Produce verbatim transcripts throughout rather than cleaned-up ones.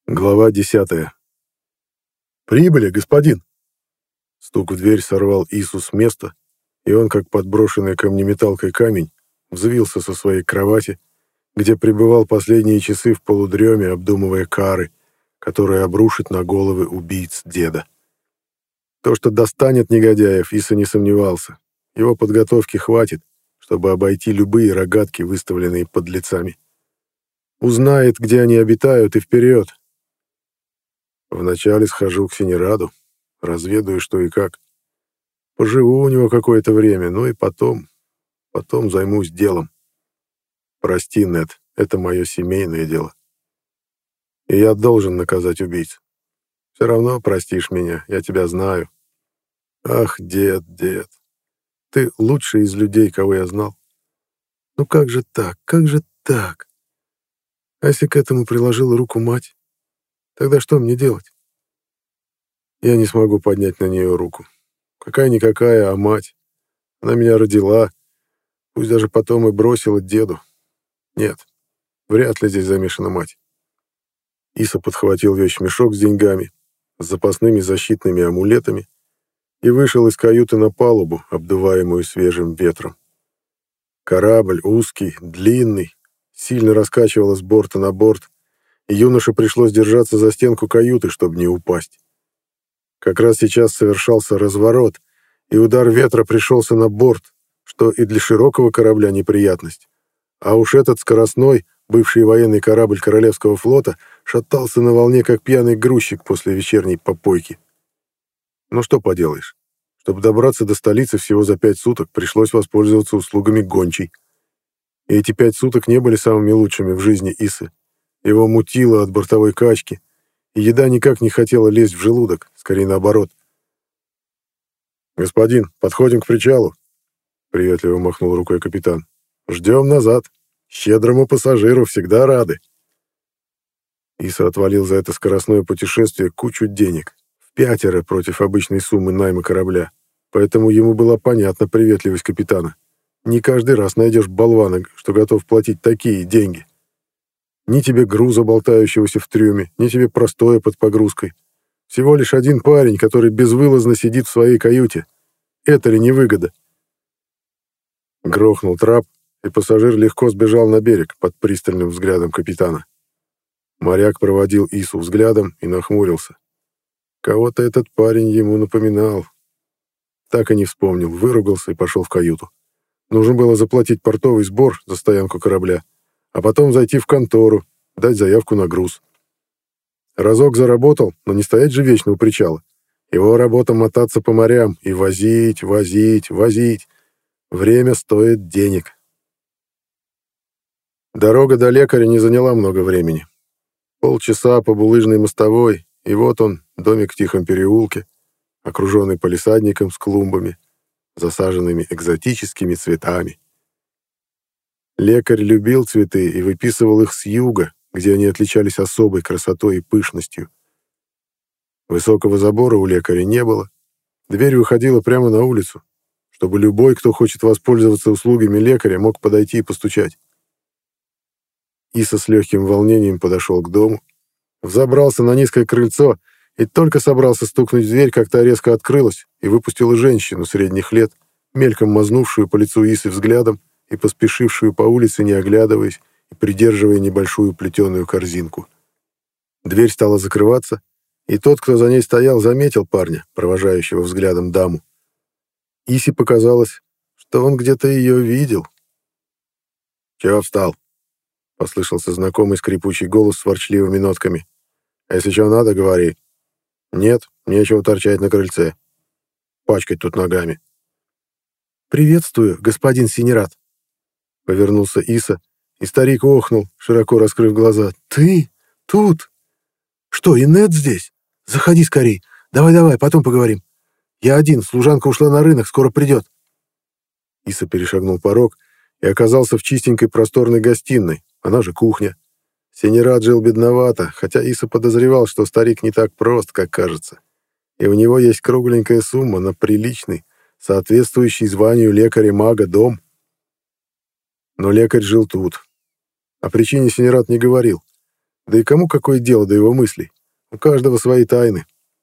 Глава десятая. «Прибыли, господин!» Стук в дверь сорвал Ису с места, и он, как подброшенный камнеметалкой камень, взвился со своей кровати, где пребывал последние часы в полудреме, обдумывая кары, которые обрушит на головы убийц деда. То, что достанет негодяев, Иса не сомневался. Его подготовки хватит, чтобы обойти любые рогатки, выставленные подлецами. Узнает, где они обитают, и вперед. Вначале схожу к Синераду, разведаю, что и как. Поживу у него какое-то время, ну и потом, потом займусь делом. Прости, Нед, это мое семейное дело. И я должен наказать убийц. Все равно простишь меня, я тебя знаю. Ах, дед, дед, ты лучший из людей, кого я знал. Ну как же так, как же так? А если к этому приложила руку мать? Тогда что мне делать? Я не смогу поднять на нее руку. Какая-никакая, а мать. Она меня родила, пусть даже потом и бросила деду. Нет, вряд ли здесь замешана мать. Иса подхватил вещмешок с деньгами, с запасными защитными амулетами и вышел из каюты на палубу, обдуваемую свежим ветром. Корабль узкий, длинный, сильно раскачивало с борта на борт, и юноше пришлось держаться за стенку каюты, чтобы не упасть. Как раз сейчас совершался разворот, и удар ветра пришелся на борт, что и для широкого корабля неприятность. А уж этот скоростной, бывший военный корабль Королевского флота, шатался на волне, как пьяный грузчик после вечерней попойки. Ну что поделаешь, чтобы добраться до столицы всего за пять суток, пришлось воспользоваться услугами гончей. И эти пять суток не были самыми лучшими в жизни Исы. Его мутило от бортовой качки, и еда никак не хотела лезть в желудок, скорее наоборот. «Господин, подходим к причалу», — приветливо махнул рукой капитан. «Ждем назад. Щедрому пассажиру всегда рады». Иса отвалил за это скоростное путешествие кучу денег, в пятеро против обычной суммы найма корабля, поэтому ему была понятна приветливость капитана. Не каждый раз найдешь болвана, что готов платить такие деньги. Ни тебе груза, болтающегося в трюме, ни тебе простоя под погрузкой. Всего лишь один парень, который безвылазно сидит в своей каюте. Это ли не выгода? Грохнул трап, и пассажир легко сбежал на берег под пристальным взглядом капитана. Моряк проводил Ису взглядом и нахмурился. Кого-то этот парень ему напоминал. Так и не вспомнил, выругался и пошел в каюту. Нужно было заплатить портовый сбор за стоянку корабля, а потом зайти в контору, дать заявку на груз. Разок заработал, но не стоять же вечно у причала. Его работа мотаться по морям и возить, возить, возить. Время стоит денег. Дорога до лекаря не заняла много времени. Полчаса по булыжной мостовой, и вот он, домик в тихом переулке, окруженный палисадником с клумбами, засаженными экзотическими цветами. Лекарь любил цветы и выписывал их с юга, где они отличались особой красотой и пышностью. Высокого забора у лекаря не было. Дверь выходила прямо на улицу, чтобы любой, кто хочет воспользоваться услугами лекаря, мог подойти и постучать. Иса с легким волнением подошел к дому, взобрался на низкое крыльцо и только собрался стукнуть в дверь, как та резко открылась и выпустила женщину средних лет, мельком мазнувшую по лицу Исы взглядом и поспешившую по улице, не оглядываясь и придерживая небольшую плетеную корзинку. Дверь стала закрываться, и тот, кто за ней стоял, заметил парня, провожающего взглядом даму. Исе показалось, что он где-то ее видел. «Чего встал?» — послышался знакомый скрипучий голос с ворчливыми нотками. «А если что надо, говори. Нет, нечего торчать на крыльце. Пачкать тут ногами». «Приветствую, господин Синерад», — повернулся Иса, и старик охнул, широко раскрыв глаза. «Ты? Тут? Что, и Нед здесь? Заходи скорей. Давай-давай, потом поговорим. Я один, служанка ушла на рынок, скоро придет». Иса перешагнул порог и оказался в чистенькой просторной гостиной, она же кухня. Синерад жил бедновато, хотя Иса подозревал, что старик не так прост, как кажется. И у него есть кругленькая сумма на приличный, соответствующий званию лекаря-мага дом. Но лекарь жил тут. О причине Синерад не говорил. Да и кому какое дело до его мыслей? У каждого свои тайны.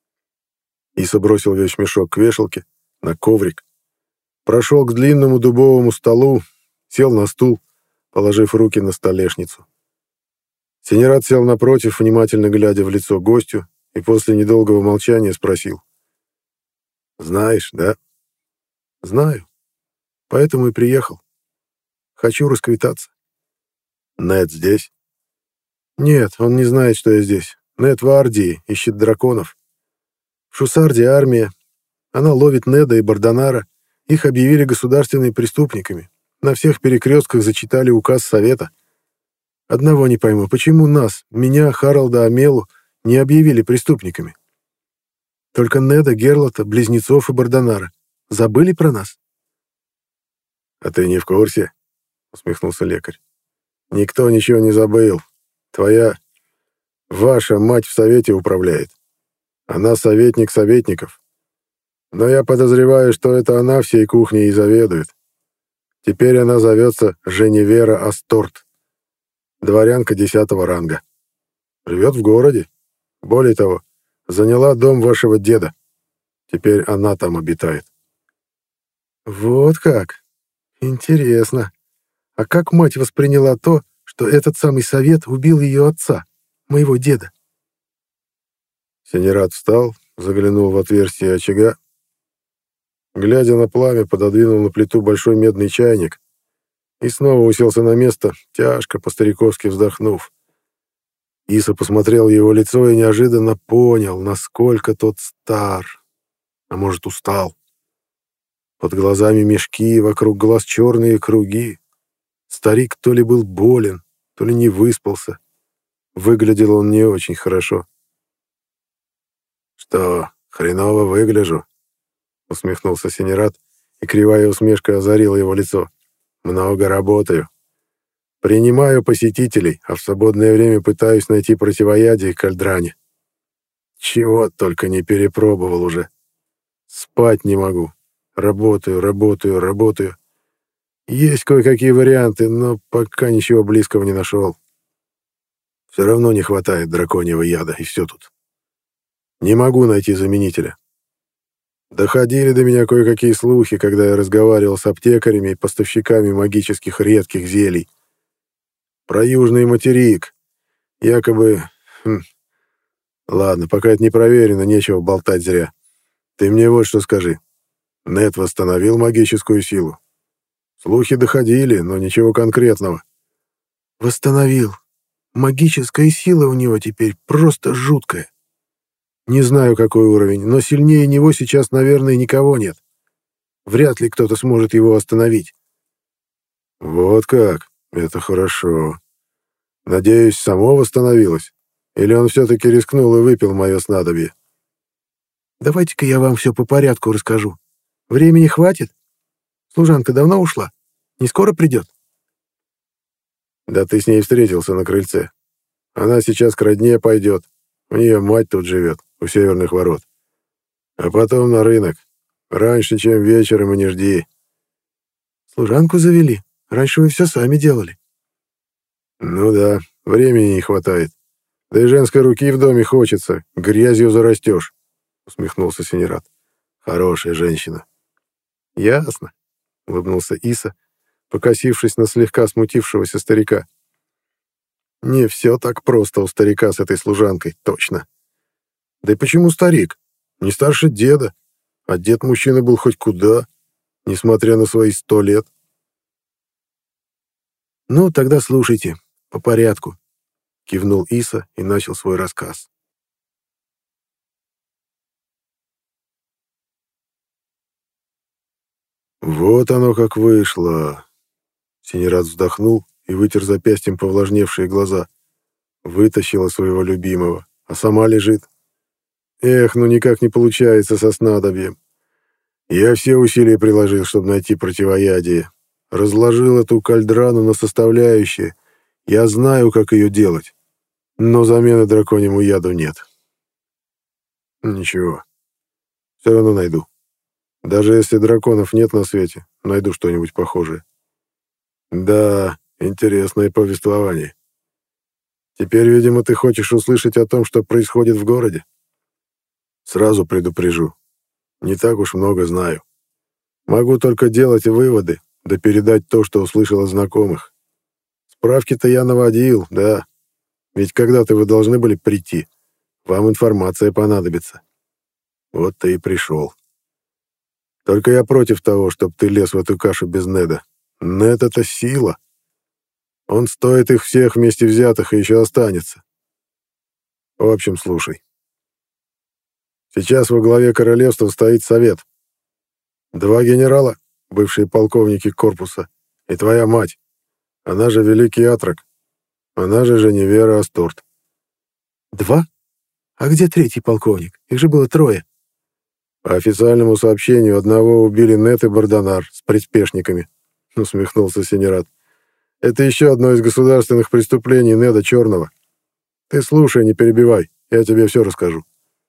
Иса бросил вещмешок к вешалке, на коврик, прошел к длинному дубовому столу, сел на стул, положив руки на столешницу. Синерат сел напротив, внимательно глядя в лицо гостю, и после недолгого молчания спросил. «Знаешь, да?» «Знаю. Поэтому и приехал. Хочу расквитаться». «Нед здесь?» «Нет, он не знает, что я здесь. Нед в Ардии, ищет драконов. В Шусарде армия. Она ловит Неда и Бардонара. Их объявили государственными преступниками. На всех перекрестках зачитали указ Совета. Одного не пойму, почему нас, меня, Харалда, Амелу, не объявили преступниками? Только Неда, Герлота, Близнецов и Бардонара. Забыли про нас?» «А ты не в курсе?» — усмехнулся лекарь. «Никто ничего не забыл. Твоя... ваша мать в Совете управляет. Она советник советников. Но я подозреваю, что это она всей кухней и заведует. Теперь она зовется Женевера Асторт. Дворянка десятого ранга. Живет в городе. Более того, заняла дом вашего деда. Теперь она там обитает». «Вот как? Интересно. А как мать восприняла то, что этот самый совет убил ее отца, моего деда?» Синерат встал, заглянул в отверстие очага. Глядя на пламя, пододвинул на плиту большой медный чайник и снова уселся на место, тяжко, по-стариковски вздохнув. Иса посмотрел в его лицо и неожиданно понял, насколько тот стар, а может, устал. Под глазами мешки, вокруг глаз черные круги. Старик то ли был болен, то ли не выспался. Выглядел он не очень хорошо. «Что, хреново выгляжу?» — усмехнулся Синерат, и кривая усмешка озарила его лицо. «Много работаю. Принимаю посетителей, а в свободное время пытаюсь найти противоядие к Кальдране. Чего только не перепробовал уже. Спать не могу. Работаю, работаю, работаю. Есть кое-какие варианты, но пока ничего близкого не нашел. Все равно не хватает драконьего яда, и все тут. Не могу найти заменителя. Доходили до меня кое-какие слухи, когда я разговаривал с аптекарями и поставщиками магических редких зелий. Про южный материк. Якобы... Хм. Ладно, пока это не проверено, нечего болтать зря. Ты мне вот что скажи. Нед восстановил магическую силу? Слухи доходили, но ничего конкретного. Восстановил. Магическая сила у него теперь просто жуткая. Не знаю, какой уровень, но сильнее него сейчас, наверное, никого нет. Вряд ли кто-то сможет его остановить. Вот как? Это хорошо. Надеюсь, само восстановилось? Или он все-таки рискнул и выпил мое снадобье? Давайте-ка я вам все по порядку расскажу. Времени хватит? Служанка давно ушла? Не скоро придет? Да ты с ней встретился на крыльце. Она сейчас к родне пойдет. У нее мать тут живет, у северных ворот. А потом на рынок. Раньше, чем вечером, и не жди. Служанку завели. Раньше вы все сами делали. Ну да, времени не хватает. Да и женской руки в доме хочется. Грязью зарастешь, усмехнулся Синерат. Хорошая женщина. Ясно, улыбнулся Иса, покосившись на слегка смутившегося старика. Не все так просто у старика с этой служанкой, точно. Да и почему старик? Не старше деда. А дед мужчина был хоть куда, несмотря на свои сто лет. Ну, тогда слушайте, по порядку, кивнул Иса и начал свой рассказ. Вот оно как вышло. Синерат вздохнул и вытер запястьем повлажневшие глаза. Вытащила своего любимого, а сама лежит. Эх, ну никак не получается со снадобьем. Я все усилия приложил, чтобы найти противоядие. Разложил эту кальдрану на составляющие. Я знаю, как ее делать. Но замены драконьему яду нет. Ничего. Все равно найду. Даже если драконов нет на свете, найду что-нибудь похожее. Да, интересное повествование. Теперь, видимо, ты хочешь услышать о том, что происходит в городе? Сразу предупрежу. Не так уж много знаю. Могу только делать выводы, да передать то, что услышал от знакомых. Справки-то я наводил, да. Ведь когда-то вы должны были прийти. Вам информация понадобится. Вот ты и пришел. Только я против того, чтобы ты лез в эту кашу без Неда. Нед — это сила. Он стоит их всех вместе взятых и еще останется. В общем, слушай. Сейчас во главе королевства стоит совет. Два генерала, бывшие полковники корпуса, и твоя мать, она же Великий Атрак, она же Женевьера Асторт. Два? А где третий полковник? Их же было трое. По официальному сообщению, одного убили Нет и Бардонар с приспешниками, усмехнулся Синерат. Это еще одно из государственных преступлений Неда Черного. Ты слушай, не перебивай, я тебе все расскажу.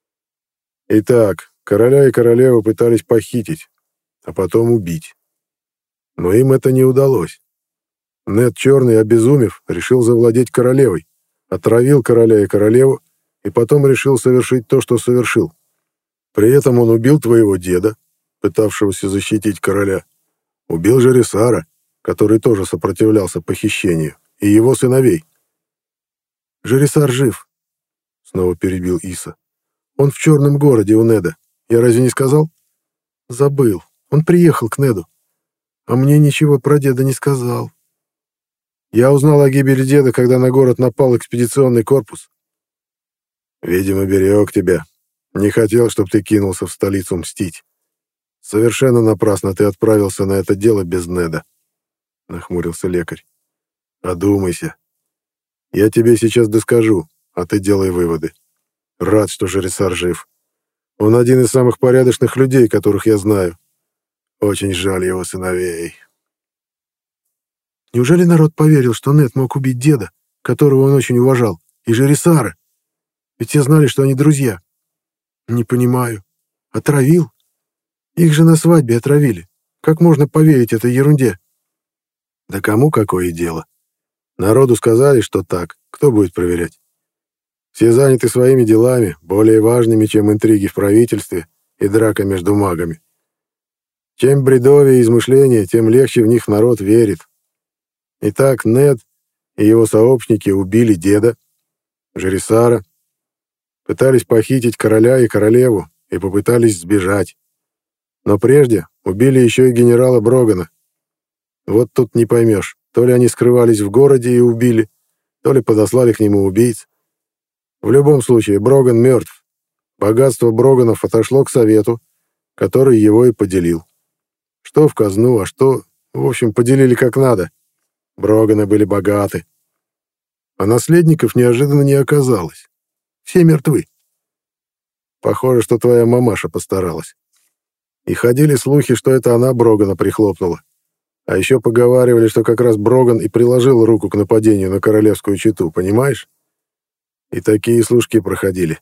Итак, короля и королеву пытались похитить, а потом убить. Но им это не удалось. Нед Черный, обезумев, решил завладеть королевой, отравил короля и королеву, и потом решил совершить то, что совершил. При этом он убил твоего деда, пытавшегося защитить короля, убил Жересара, который тоже сопротивлялся похищению, и его сыновей. «Жересар жив», — снова перебил Иса. «Он в черном городе у Неда. Я разве не сказал?» «Забыл. Он приехал к Неду. А мне ничего про деда не сказал. Я узнал о гибели деда, когда на город напал экспедиционный корпус». «Видимо, берег тебя. Не хотел, чтобы ты кинулся в столицу мстить. Совершенно напрасно ты отправился на это дело без Неда», — нахмурился лекарь. «Одумайся. Я тебе сейчас доскажу, а ты делай выводы. Рад, что Жересар жив. Он один из самых порядочных людей, которых я знаю. Очень жаль его сыновей». «Неужели народ поверил, что Нед мог убить деда, которого он очень уважал, и Жересара? Ведь все знали, что они друзья. Не понимаю. Отравил? Их же на свадьбе отравили. Как можно поверить этой ерунде?» «Да кому какое дело? Народу сказали, что так. Кто будет проверять? Все заняты своими делами, более важными, чем интриги в правительстве и драка между магами. Чем бредовее измышления, тем легче в них народ верит. Итак, Нед и его сообщники убили деда, Жересара, пытались похитить короля и королеву и попытались сбежать. Но прежде убили еще и генерала Брогана. Вот тут не поймешь, то ли они скрывались в городе и убили, то ли подослали к нему убийц. В любом случае, Броган мертв. Богатство Броганов отошло к совету, который его и поделил. Что в казну, а что, в общем, поделили как надо. Броганы были богаты. А наследников неожиданно не оказалось. Все мертвы. Похоже, что твоя мамаша постаралась. И ходили слухи, что это она Брогана прихлопнула. А еще поговаривали, что как раз Броган и приложил руку к нападению на королевскую чету, понимаешь? И такие слушки проходили.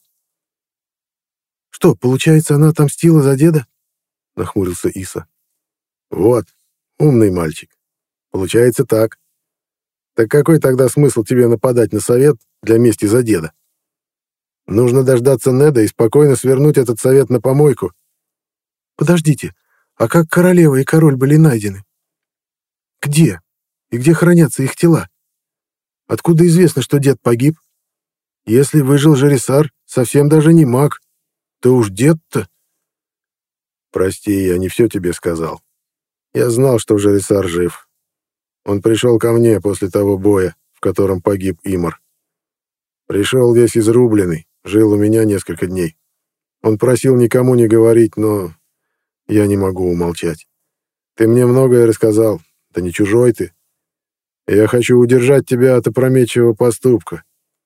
«Что, получается, она отомстила за деда?» — нахмурился Иса. «Вот, умный мальчик. Получается так. Так какой тогда смысл тебе нападать на совет для мести за деда? Нужно дождаться Неда и спокойно свернуть этот совет на помойку». «Подождите, а как королева и король были найдены? Где? И где хранятся их тела? Откуда известно, что дед погиб? Если выжил Жересар, совсем даже не маг, то уж дед-то...» «Прости, я не все тебе сказал. Я знал, что Жересар жив. Он пришел ко мне после того боя, в котором погиб Имар. Пришел весь изрубленный, жил у меня несколько дней. Он просил никому не говорить, но я не могу умолчать. Ты мне многое рассказал, да не чужой ты. И я хочу удержать тебя от опрометчивого поступка.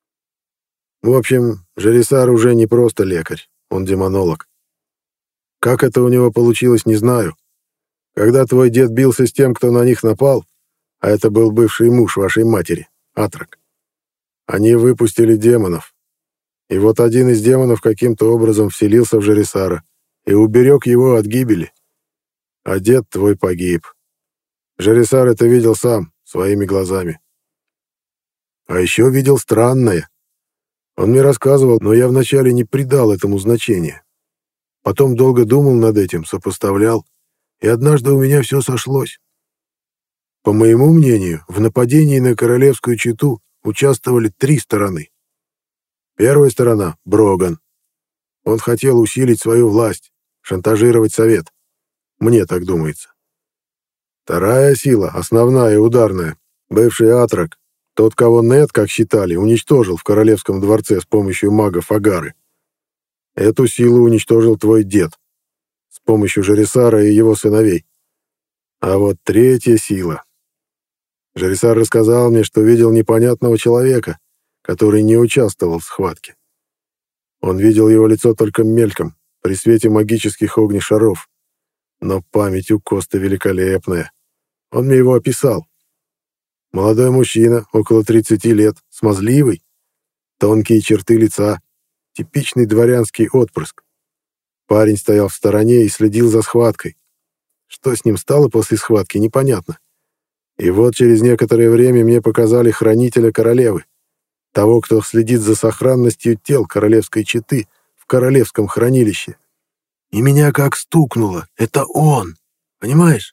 В общем, Жересар уже не просто лекарь, он демонолог. Как это у него получилось, не знаю. Когда твой дед бился с тем, кто на них напал, а это был бывший муж вашей матери, Атрак, они выпустили демонов. И вот один из демонов каким-то образом вселился в Жересара и уберег его от гибели. А дед твой погиб. Жересар это видел сам, своими глазами. А еще видел странное. Он мне рассказывал, но я вначале не придал этому значения. Потом долго думал над этим, сопоставлял, и однажды у меня все сошлось. По моему мнению, в нападении на королевскую чету участвовали три стороны. Первая сторона — Броган. Он хотел усилить свою власть, шантажировать совет. Мне так думается. Вторая сила, основная и ударная, бывший Атрак, тот, кого Нед, как считали, уничтожил в королевском дворце с помощью магов Агары. Эту силу уничтожил твой дед с помощью Жарисара и его сыновей. А вот третья сила. Жарисар рассказал мне, что видел непонятного человека, который не участвовал в схватке. Он видел его лицо только мельком, при свете магических огнешаров. Но память у Коста великолепная. Он мне его описал. Молодой мужчина, около тридцати лет, смазливый, тонкие черты лица, типичный дворянский отпрыск. Парень стоял в стороне и следил за схваткой. Что с ним стало после схватки, непонятно. И вот через некоторое время мне показали хранителя королевы, того, кто следит за сохранностью тел королевской четы в королевском хранилище. И меня как стукнуло. Это он. Понимаешь?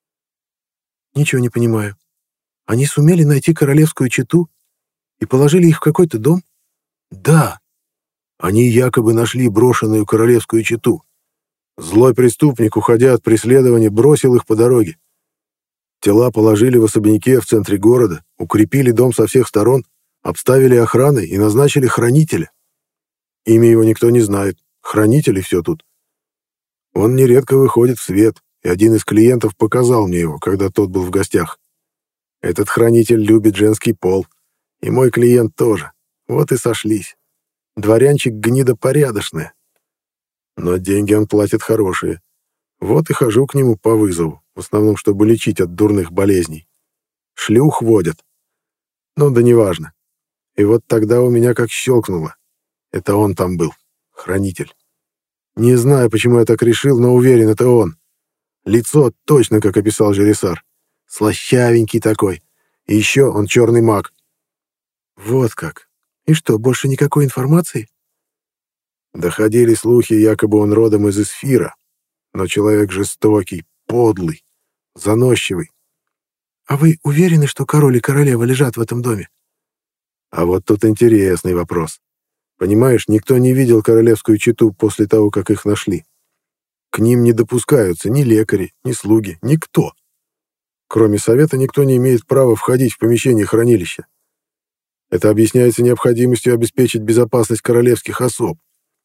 Ничего не понимаю. Они сумели найти королевскую чету и положили их в какой-то дом? Да. Они якобы нашли брошенную королевскую чету. Злой преступник, уходя от преследования, бросил их по дороге. Тела положили в особняке в центре города, укрепили дом со всех сторон, обставили охраной и назначили хранителя. Имя его никто не знает. Хранитель и все тут. Он нередко выходит в свет, и один из клиентов показал мне его, когда тот был в гостях. Этот хранитель любит женский пол, и мой клиент тоже. Вот и сошлись. Дворянчик гнида порядочная. Но деньги он платит хорошие. Вот и хожу к нему по вызову, в основном, чтобы лечить от дурных болезней. Шлюх водят. Ну да неважно. И вот тогда у меня как щелкнуло. Это он там был, хранитель. Не знаю, почему я так решил, но уверен, это он. Лицо точно, как описал Жарисар. Слащавенький такой. И еще он черный маг. Вот как. И что, больше никакой информации? Доходили слухи, якобы он родом из Эсфира. Но человек жестокий, подлый, заносчивый. А вы уверены, что король и королева лежат в этом доме? А вот тут интересный вопрос. Понимаешь, никто не видел королевскую чету после того, как их нашли. К ним не допускаются ни лекари, ни слуги, никто. Кроме совета, никто не имеет права входить в помещение хранилища. Это объясняется необходимостью обеспечить безопасность королевских особ.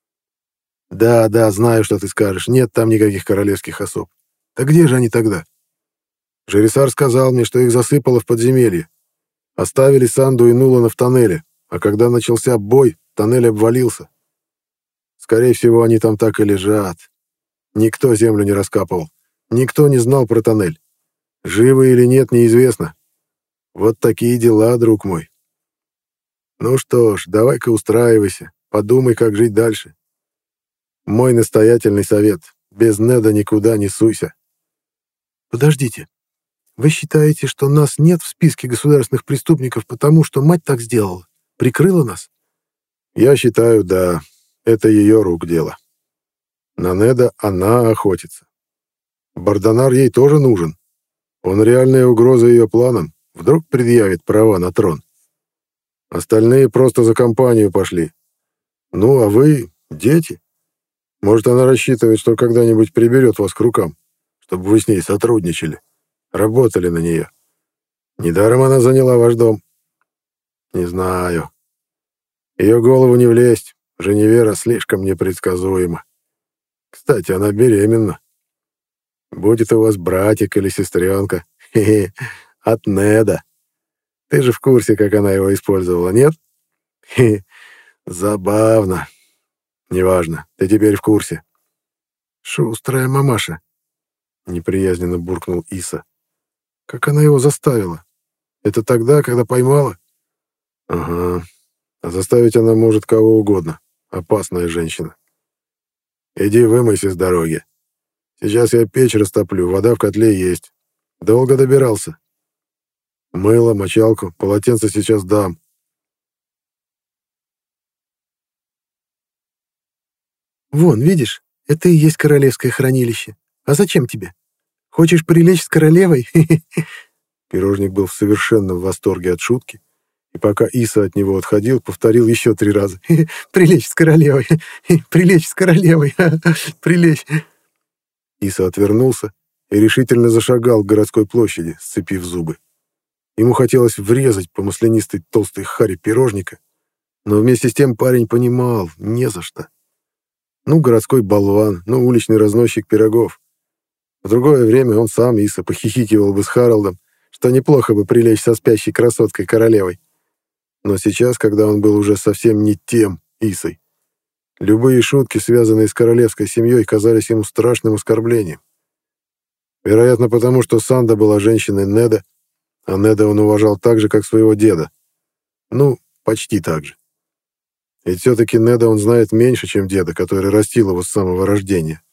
Да, да, знаю, что ты скажешь. Нет там никаких королевских особ. Так где же они тогда? Жарисар сказал мне, что их засыпало в подземелье. Оставили Санду и Нулана в тоннеле, а когда начался бой, тоннель обвалился. Скорее всего, они там так и лежат. Никто землю не раскапывал. Никто не знал про тоннель. Живы или нет, неизвестно. Вот такие дела, друг мой. Ну что ж, давай-ка устраивайся, подумай, как жить дальше. Мой настоятельный совет. Без Неда никуда не суйся. Подождите. Вы считаете, что нас нет в списке государственных преступников, потому что мать так сделала? Прикрыла нас? Я считаю, да. Это ее рук дело. На Неда она охотится. Бардонар ей тоже нужен. Он реальная угроза ее планам. Вдруг предъявит права на трон. Остальные просто за компанию пошли. Ну, а вы — дети. Может, она рассчитывает, что когда-нибудь приберет вас к рукам, чтобы вы с ней сотрудничали, работали на нее. Недаром она заняла ваш дом. Не знаю. Ее голову не влезть. Женевьера слишком непредсказуема. Кстати, она беременна. Будет у вас братик или сестренка. Хе-хе. От Неда. Ты же в курсе, как она его использовала, нет? Хе-хе. Забавно. Неважно, ты теперь в курсе. Шустрая мамаша. Неприязненно буркнул Иса. Как она его заставила? Это тогда, когда поймала? Ага. А заставить она может кого угодно. Опасная женщина. Иди вымойся с дороги. Сейчас я печь растоплю, вода в котле есть. Долго добирался. Мыло, мочалку, полотенце сейчас дам. Вон, видишь, это и есть королевское хранилище. А зачем тебе? Хочешь прилечь с королевой?» Пирожник был в совершенном восторге от шутки, и пока Иса от него отходил, повторил еще три раза. «Прилечь с королевой! Прилечь с королевой! Прилечь!» Иса отвернулся и решительно зашагал к городской площади, сцепив зубы. Ему хотелось врезать по маслянистой толстой харе пирожника, но вместе с тем парень понимал, не за что. Ну, городской болван, ну, уличный разносчик пирогов. В другое время он сам, Иса, похихикивал бы с Харалдом, что неплохо бы прилечь со спящей красоткой-королевой. Но сейчас, когда он был уже совсем не тем Исой, любые шутки, связанные с королевской семьей, казались ему страшным оскорблением. Вероятно, потому что Санда была женщиной Неда, а Неда он уважал так же, как своего деда. Ну, почти так же. Ведь все-таки Неда он знает меньше, чем деда, который растил его с самого рождения.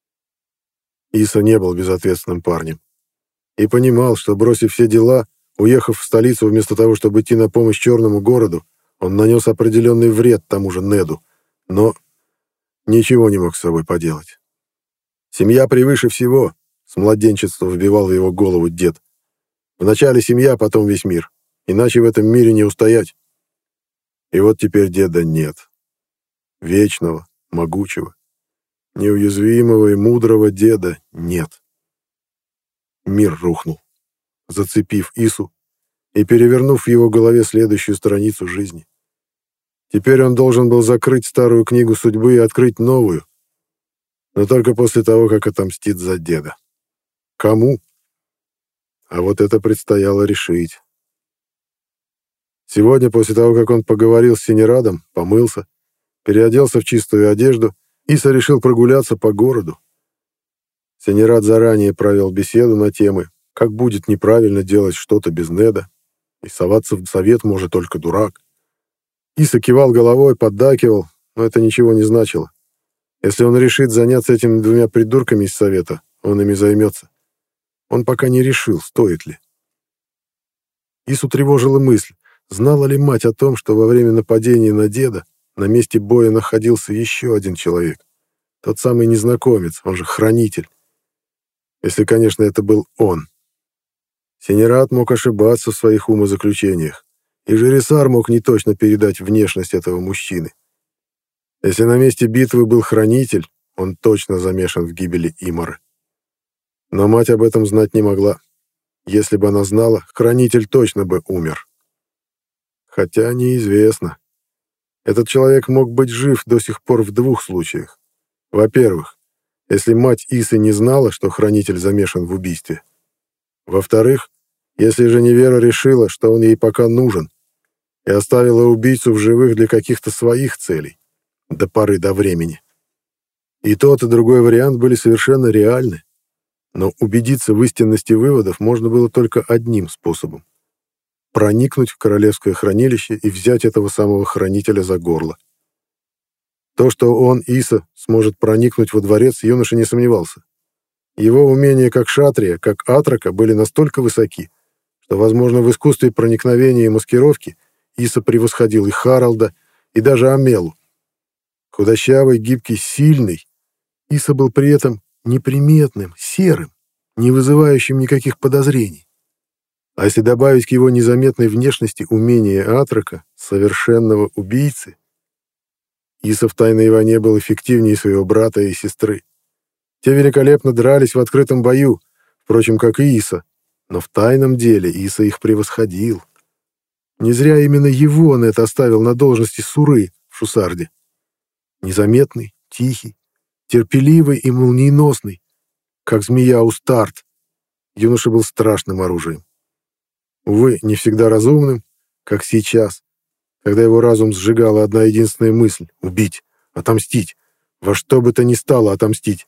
Иса не был безответственным парнем. И понимал, что, бросив все дела, уехав в столицу вместо того, чтобы идти на помощь черному городу, он нанес определенный вред тому же Неду, но ничего не мог с собой поделать. Семья превыше всего, с младенчества вбивал в его голову дед. Вначале семья, потом весь мир, иначе в этом мире не устоять. И вот теперь деда нет. Вечного, могучего, неуязвимого и мудрого деда нет. Мир рухнул, зацепив Ису и перевернув в его голове следующую страницу жизни. Теперь он должен был закрыть старую книгу судьбы и открыть новую, но только после того, как отомстит за деда. Кому? А вот это предстояло решить. Сегодня, после того, как он поговорил с Синерадом, помылся, переоделся в чистую одежду, Иса решил прогуляться по городу. Синерад заранее провел беседу на темы, как будет неправильно делать что-то без Неда, и соваться в совет может только дурак. Иса кивал головой, поддакивал, но это ничего не значило. Если он решит заняться этими двумя придурками из совета, он ими займется. Он пока не решил, стоит ли. Ису тревожила мысль, знала ли мать о том, что во время нападения на деда на месте боя находился еще один человек. Тот самый незнакомец, он же хранитель. Если, конечно, это был он. Синерад мог ошибаться в своих умозаключениях, и Жересар мог неточно передать внешность этого мужчины. Если на месте битвы был хранитель, он точно замешан в гибели Имары. Но мать об этом знать не могла. Если бы она знала, хранитель точно бы умер. Хотя неизвестно. Этот человек мог быть жив до сих пор в двух случаях. Во-первых, если мать Исы не знала, что хранитель замешан в убийстве. Во-вторых, если Женевьера решила, что он ей пока нужен, и оставила убийцу в живых для каких-то своих целей, до поры до времени. И тот, и другой вариант были совершенно реальны, но убедиться в истинности выводов можно было только одним способом — проникнуть в королевское хранилище и взять этого самого хранителя за горло. То, что он, Иса, сможет проникнуть во дворец, юноша не сомневался. Его умения как шатрия, как атрака были настолько высоки, что, возможно, в искусстве проникновения и маскировки Иса превосходил и Харалда, и даже Амелу. Худощавый, гибкий, сильный, Иса был при этом неприметным, серым, не вызывающим никаких подозрений. А если добавить к его незаметной внешности умение атрака, совершенного убийцы, Иса в «Тайной войне» был эффективнее своего брата и сестры. Те великолепно дрались в открытом бою, впрочем, как и Иса, но в тайном деле Иса их превосходил. Не зря именно его Нед оставил на должности суры в Шусарде. Незаметный, тихий, терпеливый и молниеносный, как змея у старт, юноша был страшным оружием. Увы, не всегда разумным, как сейчас, когда его разум сжигала одна единственная мысль — убить, отомстить, во что бы то ни стало отомстить.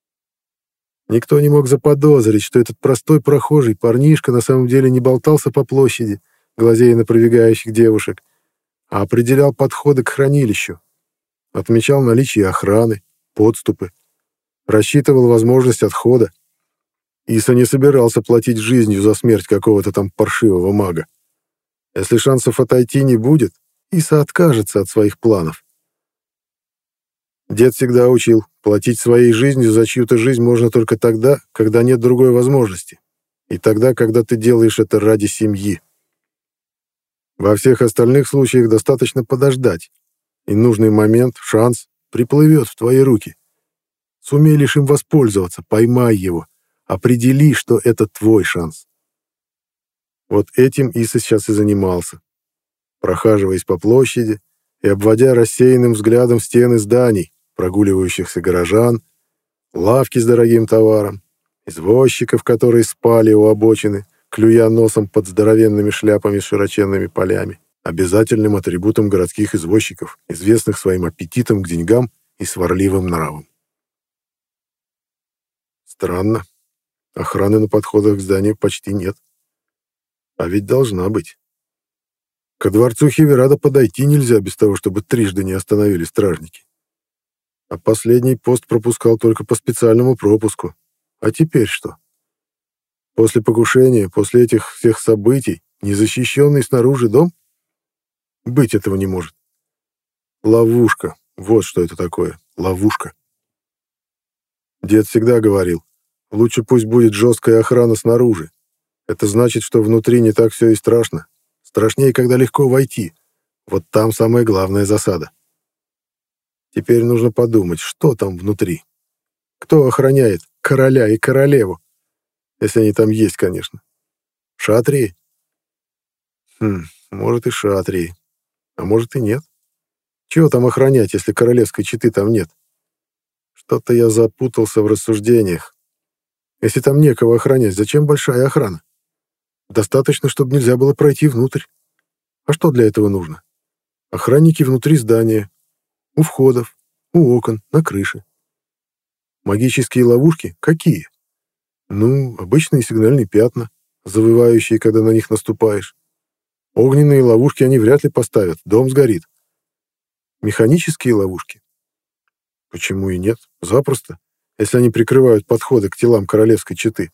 Никто не мог заподозрить, что этот простой прохожий парнишка на самом деле не болтался по площади, глазея на пробегающих девушек, а определял подходы к хранилищу, отмечал наличие охраны, подступы, рассчитывал возможность отхода. Иса не собирался платить жизнью за смерть какого-то там паршивого мага. Если шансов отойти не будет, Иса откажется от своих планов. Дед всегда учил, платить своей жизнью за чью-то жизнь можно только тогда, когда нет другой возможности, и тогда, когда ты делаешь это ради семьи. Во всех остальных случаях достаточно подождать, и нужный момент, шанс, приплывет в твои руки. Сумей лишь им воспользоваться, поймай его, определи, что это твой шанс. Вот этим Иса сейчас и занимался, прохаживаясь по площади и обводя рассеянным взглядом стены зданий, прогуливающихся горожан, лавки с дорогим товаром, извозчиков, которые спали у обочины, клюя носом под здоровенными шляпами с широченными полями, обязательным атрибутом городских извозчиков, известных своим аппетитом к деньгам и сварливым нравом. Странно. Охраны на подходах к зданию почти нет. А ведь должна быть. Ко дворцу Хеверада подойти нельзя без того, чтобы трижды не остановили стражники. А последний пост пропускал только по специальному пропуску. А теперь что? После покушения, после этих всех событий, незащищенный снаружи дом? Быть этого не может. Ловушка. Вот что это такое. Ловушка. Дед всегда говорил, лучше пусть будет жесткая охрана снаружи. Это значит, что внутри не так все и страшно. Страшнее, когда легко войти. Вот там самая главная засада. Теперь нужно подумать, что там внутри. Кто охраняет короля и королеву? Если они там есть, конечно. Шатрии? Хм, может и шатрии. А может и нет. Чего там охранять, если королевской четы там нет? Что-то я запутался в рассуждениях. Если там некого охранять, зачем большая охрана? Достаточно, чтобы нельзя было пройти внутрь. А что для этого нужно? Охранники внутри здания, у входов, у окон, на крыше. Магические ловушки какие? Ну, обычные сигнальные пятна, завывающие, когда на них наступаешь. Огненные ловушки они вряд ли поставят, дом сгорит. Механические ловушки? Почему и нет? Запросто, если они прикрывают подходы к телам королевской четы.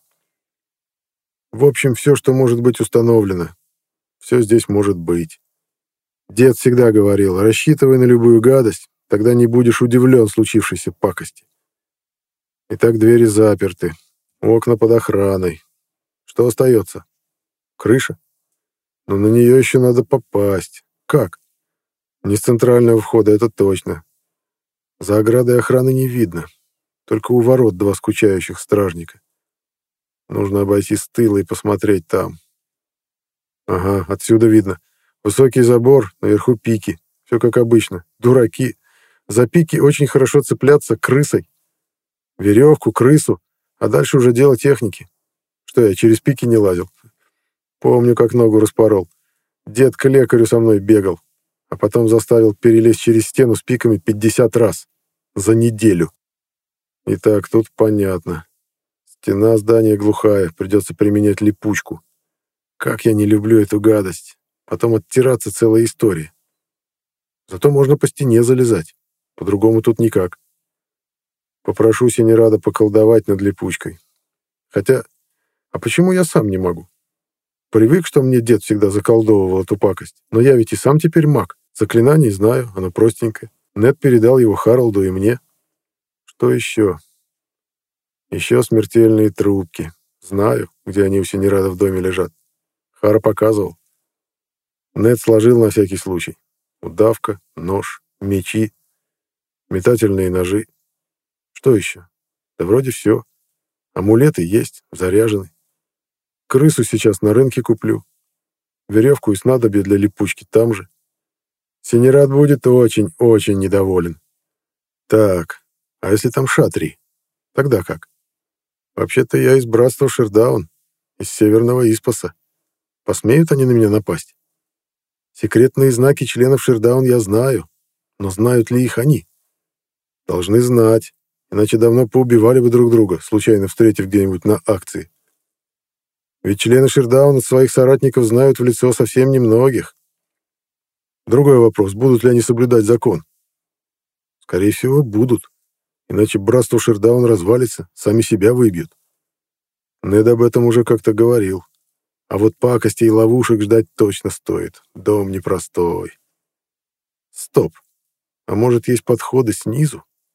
В общем, все, что может быть установлено, все здесь может быть. Дед всегда говорил, рассчитывай на любую гадость, тогда не будешь удивлен случившейся пакости. Итак, двери заперты, окна под охраной. Что остается? Крыша? Но на нее еще надо попасть. Как? Не с центрального входа, это точно. За оградой охраны не видно, только у ворот два скучающих стражника. Нужно обойти с тыла и посмотреть там. Ага, отсюда видно. Высокий забор, наверху пики. Все как обычно. Дураки. За пики очень хорошо цепляться крысой. Веревку, крысу, а дальше уже дело техники. Что я, через пики не лазил? Помню, как ногу распорол. Дед к лекарю со мной бегал, а потом заставил перелезть через стену с пиками пятьдесят раз. За неделю. Итак, тут понятно. Стена здания глухая, придется применять липучку. Как я не люблю эту гадость. Потом оттираться целая история. Зато можно по стене залезать. По-другому тут никак. Попрошу Синерада поколдовать над липучкой. Хотя, а почему я сам не могу? Привык, что мне дед всегда заколдовывал эту пакость. Но я ведь и сам теперь маг. Заклинание знаю, оно простенькое. Нед передал его Харалду и мне. Что еще? Еще смертельные трубки. Знаю, где они у Синерада в доме лежат. Хара показывал. Нед сложил на всякий случай. Удавка, нож, мечи, метательные ножи. Что еще? Да вроде все. Амулеты есть, заряжены. Крысу сейчас на рынке куплю. Веревку и снадобье для липучки там же. Синерад будет очень-очень недоволен. Так, а если там шатри? Тогда как? Вообще-то я из братства Шердаун, из северного Испаса. Посмеют они на меня напасть? Секретные знаки членов Шердаун я знаю, но знают ли их они? Должны знать, иначе давно поубивали бы друг друга, случайно встретив где-нибудь на акции. Ведь члены Шердаун от своих соратников знают в лицо совсем немногих. Другой вопрос, будут ли они соблюдать закон? Скорее всего, будут. Иначе братство Шердаун развалится, сами себя выбьют. Нед об этом уже как-то говорил. А вот пакостей и ловушек ждать точно стоит. Дом непростой. Стоп. А может, есть подходы снизу?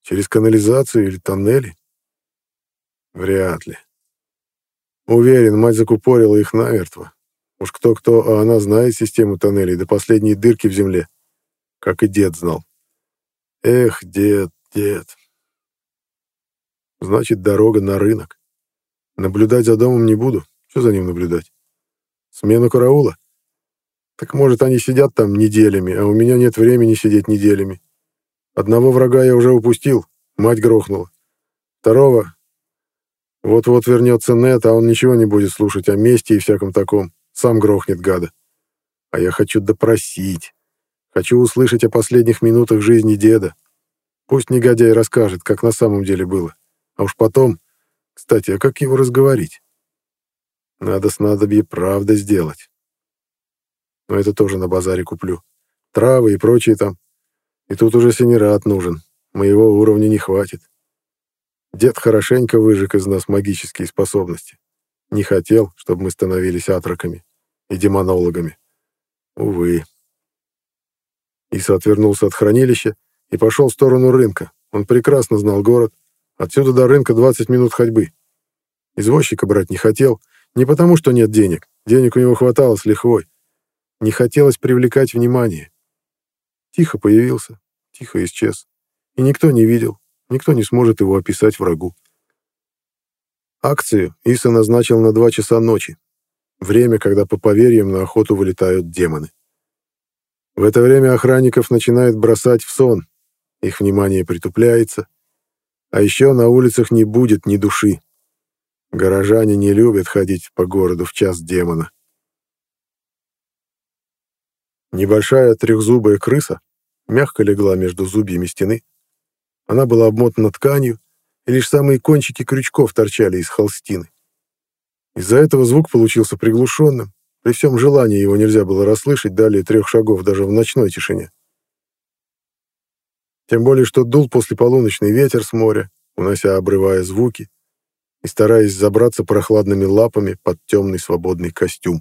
Через канализацию или тоннели? Вряд ли. Уверен, мать закупорила их намертво. Уж кто-кто, а она знает систему тоннелей до последней дырки в земле, как и дед знал. Эх, дед, дед. Значит, дорога на рынок. Наблюдать за домом не буду. Что за ним наблюдать? Смену караула? Так может, они сидят там неделями, а у меня нет времени сидеть неделями. Одного врага я уже упустил, мать грохнула. Второго... Вот-вот вернется Нед, а он ничего не будет слушать о мести и всяком таком. Сам грохнет, гада. А я хочу допросить. Хочу услышать о последних минутах жизни деда. Пусть негодяй расскажет, как на самом деле было. А уж потом... Кстати, а как его разговорить? Надо снадобье правда сделать. Но это тоже на базаре куплю. Травы и прочие там. И тут уже синерат нужен. Моего уровня не хватит. Дед хорошенько выжег из нас магические способности. Не хотел, чтобы мы становились атроками и демонологами. Увы. Иса отвернулся от хранилища и пошел в сторону рынка. Он прекрасно знал город. Отсюда до рынка двадцать минут ходьбы. Извозчика брать не хотел, не потому что нет денег. Денег у него хватало с лихвой. Не хотелось привлекать внимание. Тихо появился, тихо исчез. И никто не видел, никто не сможет его описать врагу. Акцию Иса назначил на два часа ночи. Время, когда по поверьям на охоту вылетают демоны. В это время охранников начинают бросать в сон. Их внимание притупляется. А еще на улицах не будет ни души. Горожане не любят ходить по городу в час демона. Небольшая трехзубая крыса мягко легла между зубьями стены. Она была обмотана тканью, и лишь самые кончики крючков торчали из холстины. Из-за этого звук получился приглушенным. При всем желании его нельзя было расслышать далее трех шагов даже в ночной тишине. Тем более, что дул послеполуночный ветер с моря, унося обрывая звуки и стараясь забраться прохладными лапами под темный свободный костюм.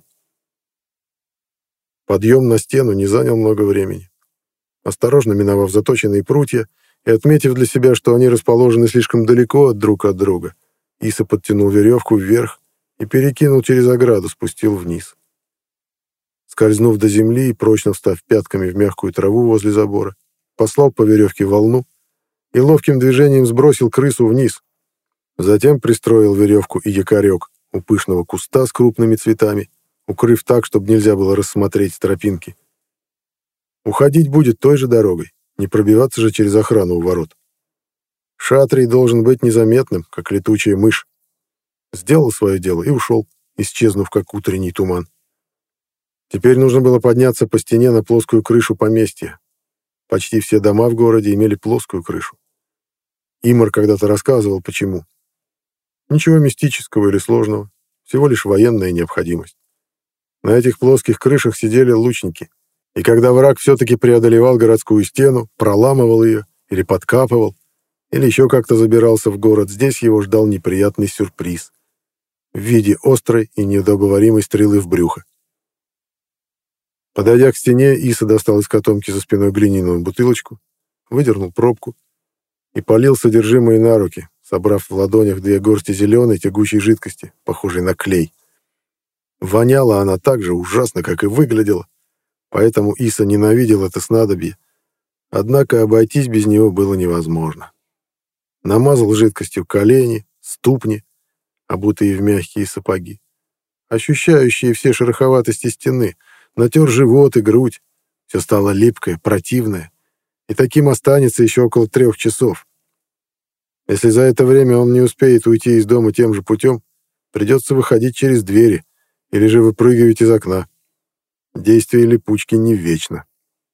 Подъем на стену не занял много времени. Осторожно миновав заточенные прутья и отметив для себя, что они расположены слишком далеко друг от друга, Иса подтянул веревку вверх и перекинул через ограду, спустил вниз. Скользнув до земли и прочно встав пятками в мягкую траву возле забора, послал по веревке волну и ловким движением сбросил крысу вниз. Затем пристроил веревку и якорек у пышного куста с крупными цветами, укрыв так, чтобы нельзя было рассмотреть тропинки. Уходить будет той же дорогой, не пробиваться же через охрану у ворот. Шатрий должен быть незаметным, как летучая мышь. Сделал свое дело и ушел, исчезнув, как утренний туман. Теперь нужно было подняться по стене на плоскую крышу поместья. Почти все дома в городе имели плоскую крышу. Имар когда-то рассказывал, почему. Ничего мистического или сложного, всего лишь военная необходимость. На этих плоских крышах сидели лучники, и когда враг все-таки преодолевал городскую стену, проламывал ее или подкапывал, или еще как-то забирался в город, здесь его ждал неприятный сюрприз в виде острой и неудобоваримой стрелы в брюхо. Подойдя к стене, Иса достал из котомки за спиной глиняную бутылочку, выдернул пробку и полил содержимое на руки, собрав в ладонях две горсти зеленой тягучей жидкости, похожей на клей. Воняла она так же ужасно, как и выглядела, поэтому Иса ненавидел это снадобье, однако обойтись без него было невозможно. Намазал жидкостью колени, ступни, обутые в мягкие сапоги, ощущающие все шероховатости стены, натер живот и грудь. Все стало липкое, противное. И таким останется еще около трех часов. Если за это время он не успеет уйти из дома тем же путем, придется выходить через двери или же выпрыгивать из окна. Действие липучки не вечно.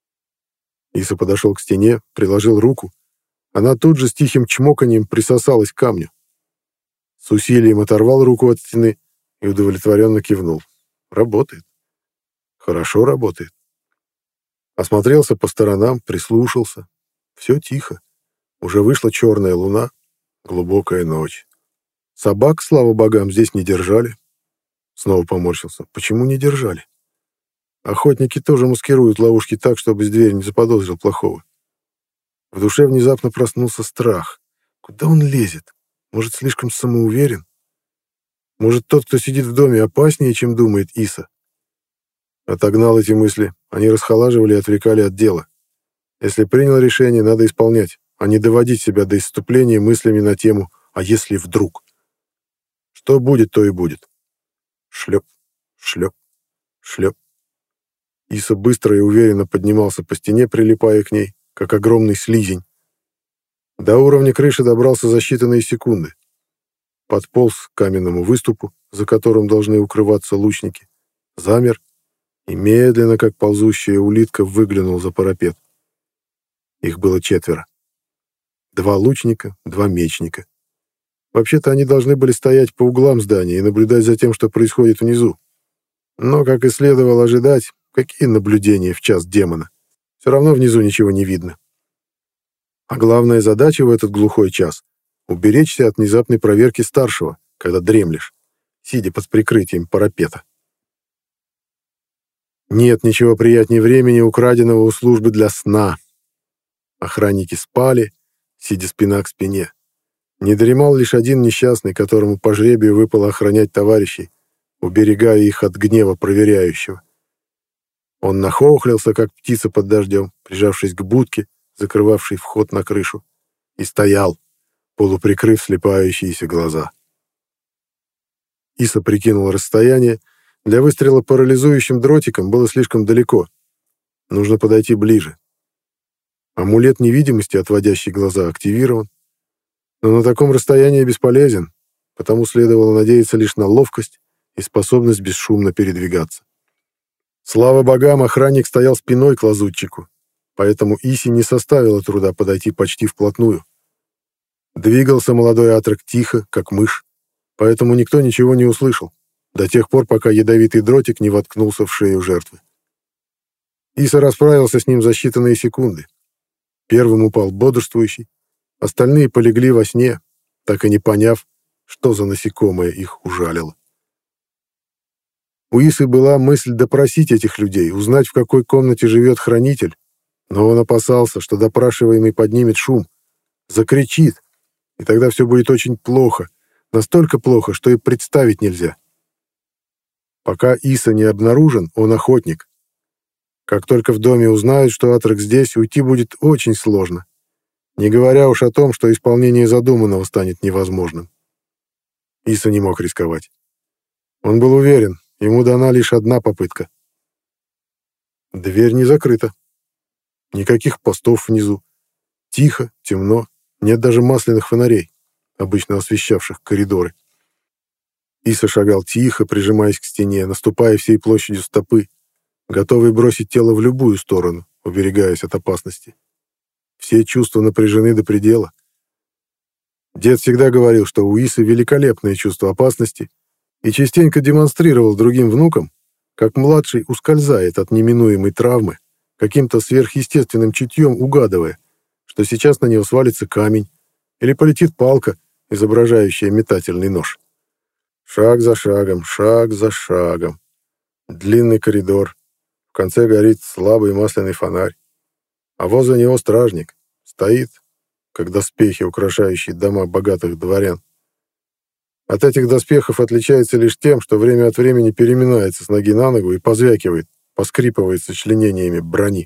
Иса подошел к стене, приложил руку. Она тут же с тихим чмоканьем присосалась к камню. С усилием оторвал руку от стены и удовлетворенно кивнул. Работает. Хорошо работает. Осмотрелся по сторонам, прислушался. Все тихо. Уже вышла черная луна, глубокая ночь. Собак, слава богам, здесь не держали. Снова поморщился. Почему не держали? Охотники тоже маскируют ловушки так, чтобы с дверь не заподозрил плохого. В душе внезапно проснулся страх. Куда он лезет? Может, слишком самоуверен? Может, тот, кто сидит в доме, опаснее, чем думает Иса? Отогнал эти мысли. Они расхолаживали и отвлекали от дела. Если принял решение, надо исполнять, а не доводить себя до исступления мыслями на тему «а если вдруг?». Что будет, то и будет. Шлеп, шлеп, шлеп. Иса быстро и уверенно поднимался по стене, прилипая к ней, как огромный слизень. До уровня крыши добрался за считанные секунды. Подполз к каменному выступу, за которым должны укрываться лучники, замер и медленно, как ползущая улитка, выглянул за парапет. Их было четверо. Два лучника, два мечника. Вообще-то они должны были стоять по углам здания и наблюдать за тем, что происходит внизу. Но, как и следовало ожидать, какие наблюдения в час демона? Все равно внизу ничего не видно. А главная задача в этот глухой час — уберечься от внезапной проверки старшего, когда дремлешь, сидя под прикрытием парапета. Нет ничего приятнее времени, украденного у службы для сна. Охранники спали, сидя спина к спине. Не дремал лишь один несчастный, которому по жребию выпало охранять товарищей, уберегая их от гнева проверяющего. Он нахохлился, как птица под дождем, прижавшись к будке, закрывавшей вход на крышу, и стоял, полуприкрыв слепающиеся глаза. Иса прикинул расстояние. Для выстрела парализующим дротиком было слишком далеко. Нужно подойти ближе. Амулет невидимости, отводящий глаза, активирован. Но на таком расстоянии бесполезен, потому следовало надеяться лишь на ловкость и способность бесшумно передвигаться. Слава богам, охранник стоял спиной к лазутчику, поэтому Исе не составило труда подойти почти вплотную. Двигался молодой атрок тихо, как мышь, поэтому никто ничего не услышал, до тех пор, пока ядовитый дротик не воткнулся в шею жертвы. Иса расправился с ним за считанные секунды. Первым упал бодрствующий, остальные полегли во сне, так и не поняв, что за насекомое их ужалило. У Исы была мысль допросить этих людей, узнать, в какой комнате живет хранитель, но он опасался, что допрашиваемый поднимет шум, закричит, и тогда все будет очень плохо, настолько плохо, что и представить нельзя. Пока Иса не обнаружен, он охотник. Как только в доме узнают, что атрок здесь, уйти будет очень сложно, не говоря уж о том, что исполнение задуманного станет невозможным. Иса не мог рисковать. Он был уверен, ему дана лишь одна попытка. Дверь не закрыта. Никаких постов внизу. Тихо, темно, нет даже масляных фонарей, обычно освещавших коридоры. Иса шагал тихо, прижимаясь к стене, наступая всей площадью стопы, готовый бросить тело в любую сторону, уберегаясь от опасности. Все чувства напряжены до предела. Дед всегда говорил, что у Исы великолепное чувство опасности, и частенько демонстрировал другим внукам, как младший ускользает от неминуемой травмы, каким-то сверхъестественным чутьем угадывая, что сейчас на него свалится камень или полетит палка, изображающая метательный нож. Шаг за шагом, шаг за шагом. Длинный коридор. В конце горит слабый масляный фонарь. А возле него стражник. Стоит, как доспехи, украшающие дома богатых дворян. От этих доспехов отличается лишь тем, что время от времени переминается с ноги на ногу и позвякивает, поскрипывает сочленениями брони.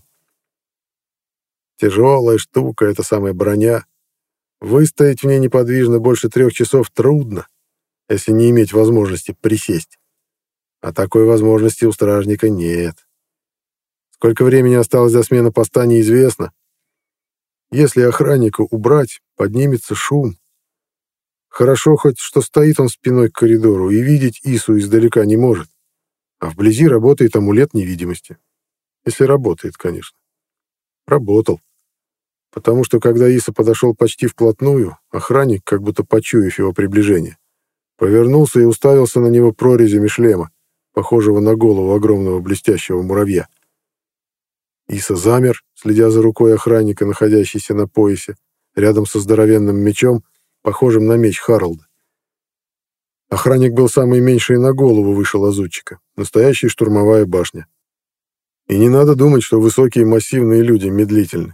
Тяжелая штука эта самая броня. Выстоять в ней неподвижно больше трех часов трудно, если не иметь возможности присесть. А такой возможности у стражника нет. Сколько времени осталось до смены поста, неизвестно. Если охранника убрать, поднимется шум. Хорошо хоть, что стоит он спиной к коридору и видеть Ису издалека не может. А вблизи работает амулет невидимости. Если работает, конечно. Работал. Потому что, когда Иса подошел почти вплотную, охранник, как будто почуяв его приближение, повернулся и уставился на него прорезями шлема, похожего на голову огромного блестящего муравья. Иса замер, следя за рукой охранника, находящейся на поясе, рядом со здоровенным мечом, похожим на меч Харалда. Охранник был самый меньший на голову выше лазутчика, настоящая штурмовая башня. И не надо думать, что высокие массивные люди медлительны.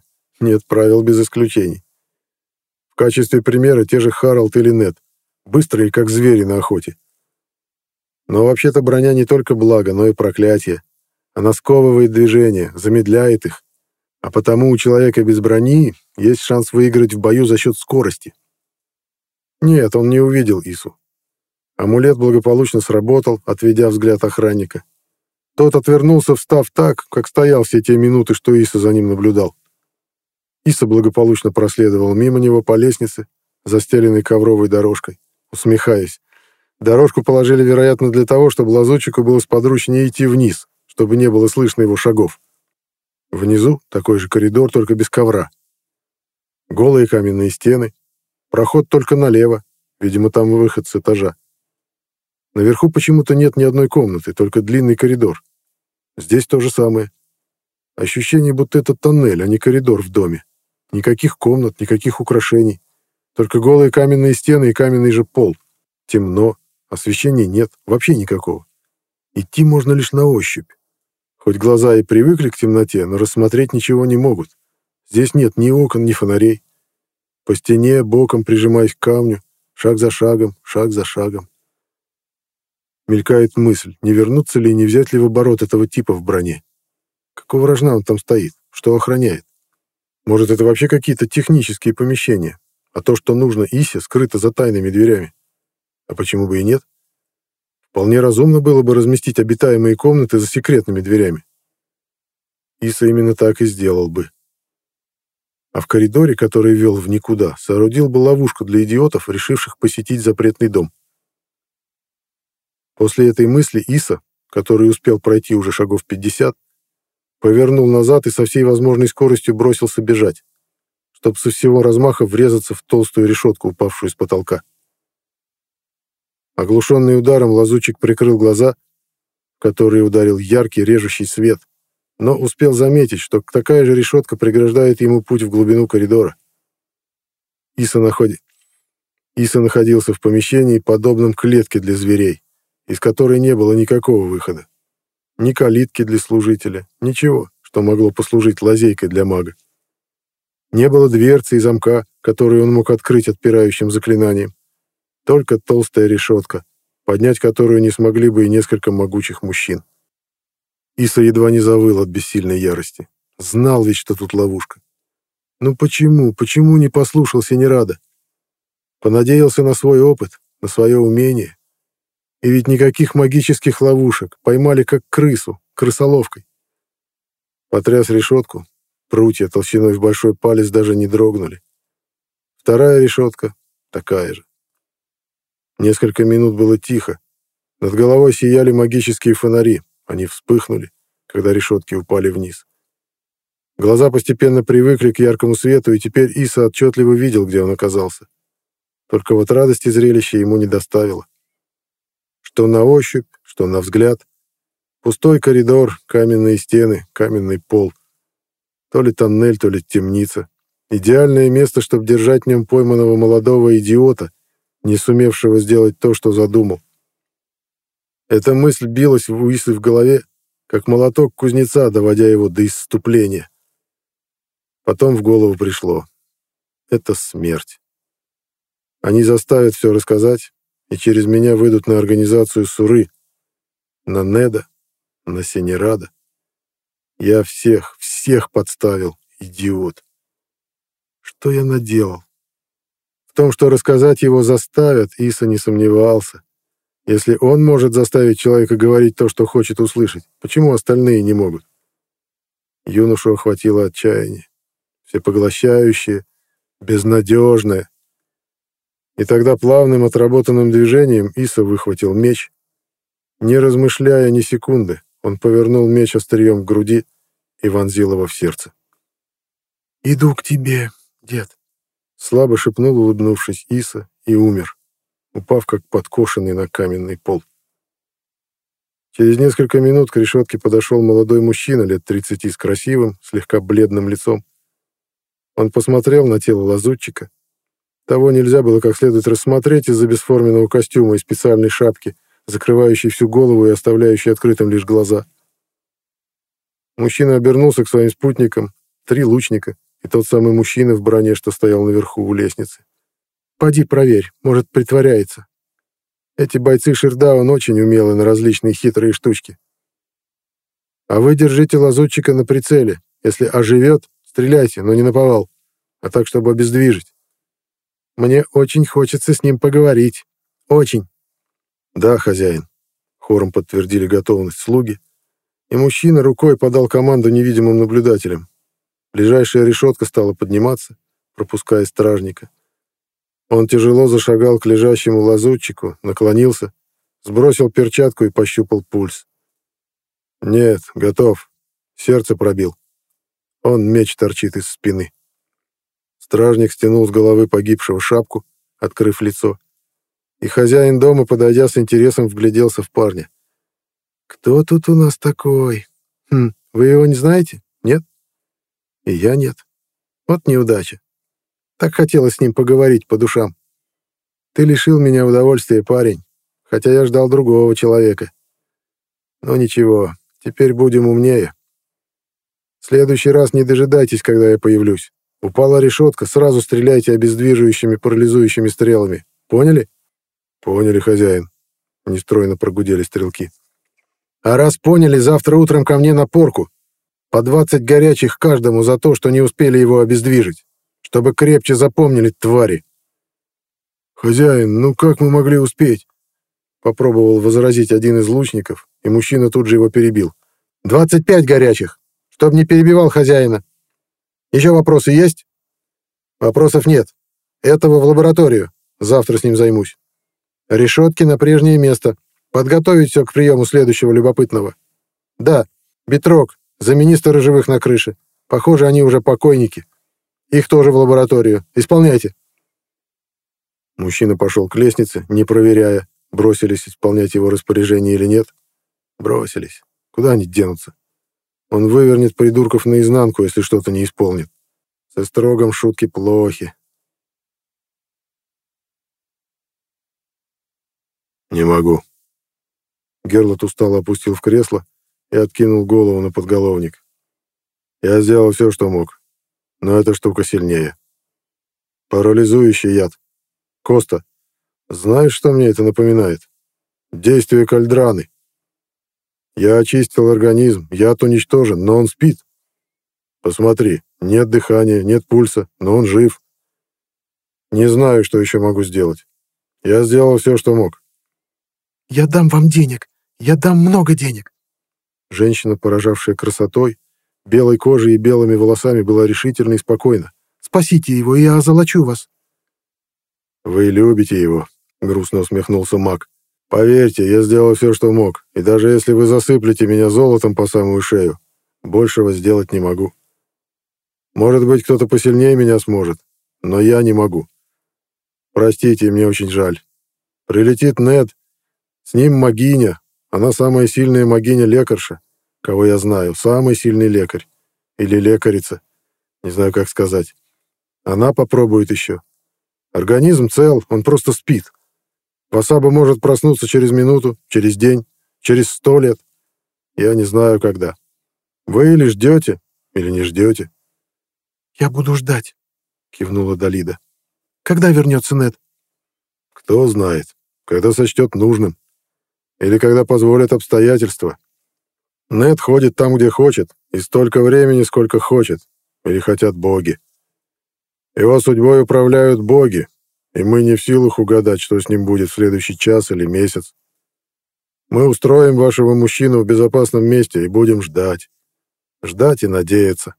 Нет правил без исключений. В качестве примера те же Харалд или Нед, быстрые, как звери на охоте. Но вообще-то броня не только благо, но и проклятие. Она сковывает движения, замедляет их, а потому у человека без брони есть шанс выиграть в бою за счет скорости. Нет, он не увидел Ису. Амулет благополучно сработал, отведя взгляд охранника. Тот отвернулся, встав так, как стоял все те минуты, что Иса за ним наблюдал. Иса благополучно проследовал мимо него по лестнице, застеленной ковровой дорожкой, усмехаясь. Дорожку положили, вероятно, для того, чтобы лазутчику было сподручнее идти вниз, чтобы не было слышно его шагов. Внизу такой же коридор, только без ковра. Голые каменные стены, проход только налево, видимо, там выход с этажа. Наверху почему-то нет ни одной комнаты, только длинный коридор. Здесь то же самое. Ощущение, будто это тоннель, а не коридор в доме. Никаких комнат, никаких украшений. Только голые каменные стены и каменный же пол. Темно, освещения нет, вообще никакого. Идти можно лишь на ощупь. Хоть глаза и привыкли к темноте, но рассмотреть ничего не могут. Здесь нет ни окон, ни фонарей. По стене, боком прижимаясь к камню, шаг за шагом, шаг за шагом. Мелькает мысль, не вернуться ли и не взять ли в оборот этого типа в броне. Какого рожна он там стоит? Что охраняет? Может, это вообще какие-то технические помещения, а то, что нужно Исе, скрыто за тайными дверями. А почему бы и нет? Вполне разумно было бы разместить обитаемые комнаты за секретными дверями. Иса именно так и сделал бы. А в коридоре, который вел в никуда, соорудил бы ловушку для идиотов, решивших посетить запретный дом. После этой мысли Иса, который успел пройти уже шагов пятьдесят, повернул назад и со всей возможной скоростью бросился бежать, чтобы со всего размаха врезаться в толстую решетку, упавшую с потолка. Оглушенный ударом, лазутчик прикрыл глаза, в которые ударил яркий режущий свет, но успел заметить, что такая же решетка преграждает ему путь в глубину коридора. Иса, находи... Иса находился в помещении, подобном клетке для зверей, из которой не было никакого выхода. Ни калитки для служителя, ничего, что могло послужить лазейкой для мага. Не было дверцы и замка, которые он мог открыть отпирающим заклинанием. Только толстая решетка, поднять которую не смогли бы и несколько могучих мужчин. Иса едва не завыл от бессильной ярости. Знал ведь, что тут ловушка. Ну почему, почему не послушал Синерада? Понадеялся на свой опыт, на свое умение. И ведь никаких магических ловушек, поймали как крысу, крысоловкой. Потряс решетку, прутья толщиной в большой палец даже не дрогнули. Вторая решетка такая же. Несколько минут было тихо. Над головой сияли магические фонари. Они вспыхнули, когда решетки упали вниз. Глаза постепенно привыкли к яркому свету, и теперь Иса отчетливо видел, где он оказался. Только вот радости зрелища ему не доставило. Что на ощупь, что на взгляд. Пустой коридор, каменные стены, каменный пол. То ли тоннель, то ли темница. Идеальное место, чтобы держать в нем пойманного молодого идиота, не сумевшего сделать то, что задумал. Эта мысль билась у Исы в голове, как молоток кузнеца, доводя его до исступления. Потом в голову пришло. Это смерть. Они заставят все рассказать, и через меня выйдут на организацию Суры, на Неда, на Синерада. Я всех, всех подставил, идиот. Что я наделал? В том, что рассказать его заставят, Иса не сомневался. Если он может заставить человека говорить то, что хочет услышать, почему остальные не могут? Юношу охватило отчаяние, всепоглощающее, безнадежное. И тогда плавным отработанным движением Иса выхватил меч. Не размышляя ни секунды, он повернул меч острием к груди и вонзил его в сердце. «Иду к тебе, дед», — слабо шепнул, улыбнувшись, Иса, и умер, упав как подкошенный на каменный пол. Через несколько минут к решетке подошел молодой мужчина лет тридцати с красивым, слегка бледным лицом. Он посмотрел на тело лазутчика. Того нельзя было как следует рассмотреть из-за бесформенного костюма и специальной шапки, закрывающей всю голову и оставляющей открытым лишь глаза. Мужчина обернулся к своим спутникам, три лучника, и тот самый мужчина в броне, что стоял наверху у лестницы. «Поди проверь, может, притворяется. Эти бойцы Шердаун очень умелы на различные хитрые штучки. А вы держите лазутчика на прицеле. Если оживет, стреляйте, но не наповал, а так, чтобы обездвижить. Мне очень хочется с ним поговорить. Очень». «Да, хозяин», — хором подтвердили готовность слуги, и мужчина рукой подал команду невидимым наблюдателям. Ближайшая решетка стала подниматься, пропуская стражника. Он тяжело зашагал к лежащему лазутчику, наклонился, сбросил перчатку и пощупал пульс. «Нет, готов. Сердце пробил. Он меч торчит из спины». Стражник стянул с головы погибшего шапку, открыв лицо. И хозяин дома, подойдя с интересом, вгляделся в парня. «Кто тут у нас такой? Хм, вы его не знаете? Нет? И я нет. Вот неудача. Так хотелось с ним поговорить по душам. Ты лишил меня удовольствия, парень, хотя я ждал другого человека. Но ничего, теперь будем умнее. В следующий раз не дожидайтесь, когда я появлюсь. Упала решетка, сразу стреляйте обездвиживающими, парализующими стрелами. Поняли?» «Поняли, хозяин», — нестройно прогудели стрелки. «А раз поняли, завтра утром ко мне на порку. По двадцать горячих каждому за то, что не успели его обездвижить. Чтобы крепче запомнили, твари». «Хозяин, ну как мы могли успеть?» Попробовал возразить один из лучников, и мужчина тут же его перебил. «Двадцать пять горячих, чтоб не перебивал хозяина. Еще вопросы есть?» «Вопросов нет. Этого в лабораторию. Завтра с ним займусь. Решетки на прежнее место. Подготовить все к приему следующего любопытного. Да, Битрок, замени сторожевых на крыше. Похоже, они уже покойники. Их тоже в лабораторию. Исполняйте». Мужчина пошел к лестнице, не проверяя, бросились исполнять его распоряжение или нет. Бросились. Куда они денутся? Он вывернет придурков наизнанку, если что-то не исполнит. Со строгом шутки плохи. «Не могу». Герлот устало опустил в кресло и откинул голову на подголовник. «Я сделал все, что мог, но эта штука сильнее. Парализующий яд. Коста, знаешь, что мне это напоминает? Действие кальдраны. Я очистил организм, яд уничтожен, но он спит. Посмотри, нет дыхания, нет пульса, но он жив. Не знаю, что еще могу сделать. Я сделал все, что мог». «Я дам вам денег. Я дам много денег». Женщина, поражавшая красотой, белой кожей и белыми волосами, была решительна и спокойна. «Спасите его, и я озолочу вас». «Вы любите его», — грустно усмехнулся маг. «Поверьте, я сделал все, что мог, и даже если вы засыплете меня золотом по самую шею, большего сделать не могу. Может быть, кто-то посильнее меня сможет, но я не могу. Простите, мне очень жаль. Прилетит Нед, с ним магиня, она самая сильная магиня-лекарша, кого я знаю, самый сильный лекарь. Или лекарица, не знаю, как сказать. Она попробует еще. Организм цел, он просто спит. Васаба может проснуться через минуту, через день, через сто лет. Я не знаю, когда. Вы или ждете, или не ждете». «Я буду ждать», — кивнула Далида. «Когда вернется Нед?» «Кто знает, когда сочтет нужным. Или когда позволят обстоятельства. Нед ходит там, где хочет, и столько времени, сколько хочет, или хотят боги. Его судьбой управляют боги, и мы не в силах угадать, что с ним будет в следующий час или месяц. Мы устроим вашего мужчину в безопасном месте и будем ждать. Ждать и надеяться».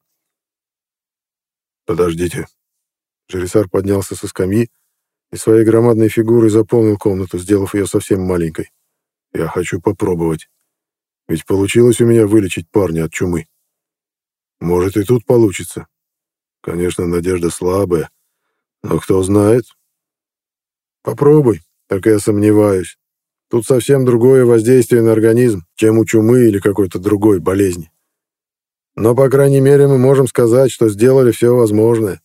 «Подождите». Жерисар поднялся со скамьи и своей громадной фигурой заполнил комнату, сделав ее совсем маленькой. «Я хочу попробовать. Ведь получилось у меня вылечить парня от чумы. Может, и тут получится. Конечно, надежда слабая, но кто знает. Попробуй, только я сомневаюсь. Тут совсем другое воздействие на организм, чем у чумы или какой-то другой болезни. Но, по крайней мере, мы можем сказать, что сделали все возможное».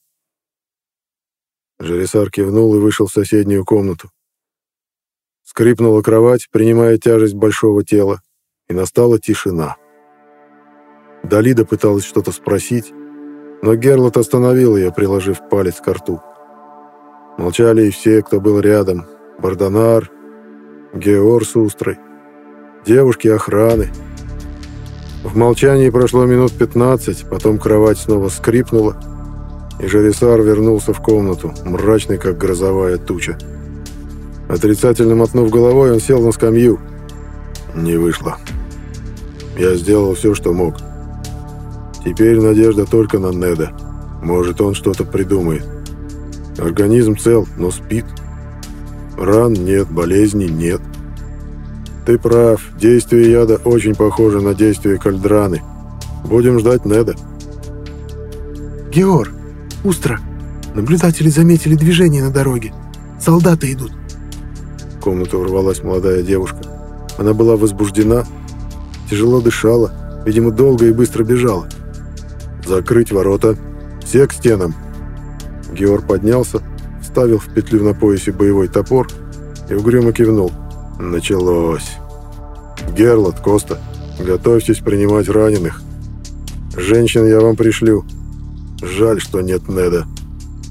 Жерисар кивнул и вышел в соседнюю комнату. Скрипнула кровать, принимая тяжесть большого тела, и настала тишина. Далида пыталась что-то спросить, Но Герлот остановил ее, приложив палец к рту. Молчали и все, кто был рядом. Бардонар, Геор с Устрой, девушки охраны. В молчании прошло минут пятнадцать, потом кровать снова скрипнула, и Жарисар вернулся в комнату, мрачный, как грозовая туча. Отрицательно мотнув головой, он сел на скамью. Не вышло. Я сделал все, что мог. Теперь надежда только на Неда. Может, он что-то придумает. Организм цел, но спит. Ран нет, болезней нет. Ты прав, действие яда очень похоже на действие кальдраны. Будем ждать Неда. Геор, Устра, наблюдатели заметили движение на дороге. Солдаты идут. В комнату ворвалась молодая девушка. Она была возбуждена, тяжело дышала, видимо, долго и быстро бежала. «Закрыть ворота! Все к стенам!» Геор поднялся, вставил в петлю на поясе боевой топор и угрюмо кивнул. «Началось! Герлот, Коста, готовьтесь принимать раненых. Женщин я вам пришлю. Жаль, что нет Неда».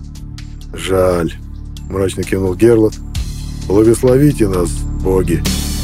«Жаль!» — мрачно кивнул Герлот. «Благословите нас, боги!»